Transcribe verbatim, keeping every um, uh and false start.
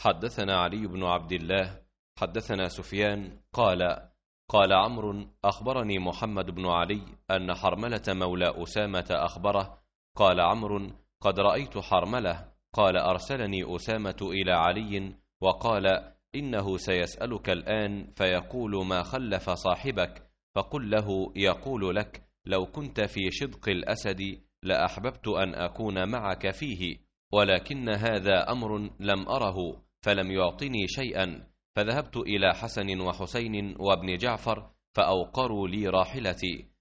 حدثنا علي بن عبد الله حدثنا سفيان قال قال عمرو أخبرني محمد بن علي أن حرملة مولى أسامة أخبره قال عمرو قد رأيت حرملة قال أرسلني أسامة إلى علي وقال إنه سيسألك الآن فيقول ما خلف صاحبك، فقل له يقول لك لو كنت في شدق الأسد لأحببت أن أكون معك فيه، ولكن هذا أمر لم أره فلم يعطني شيئا، فذهبت إلى حسن وحسين وابن جعفر فأوقروا لي راحلتي،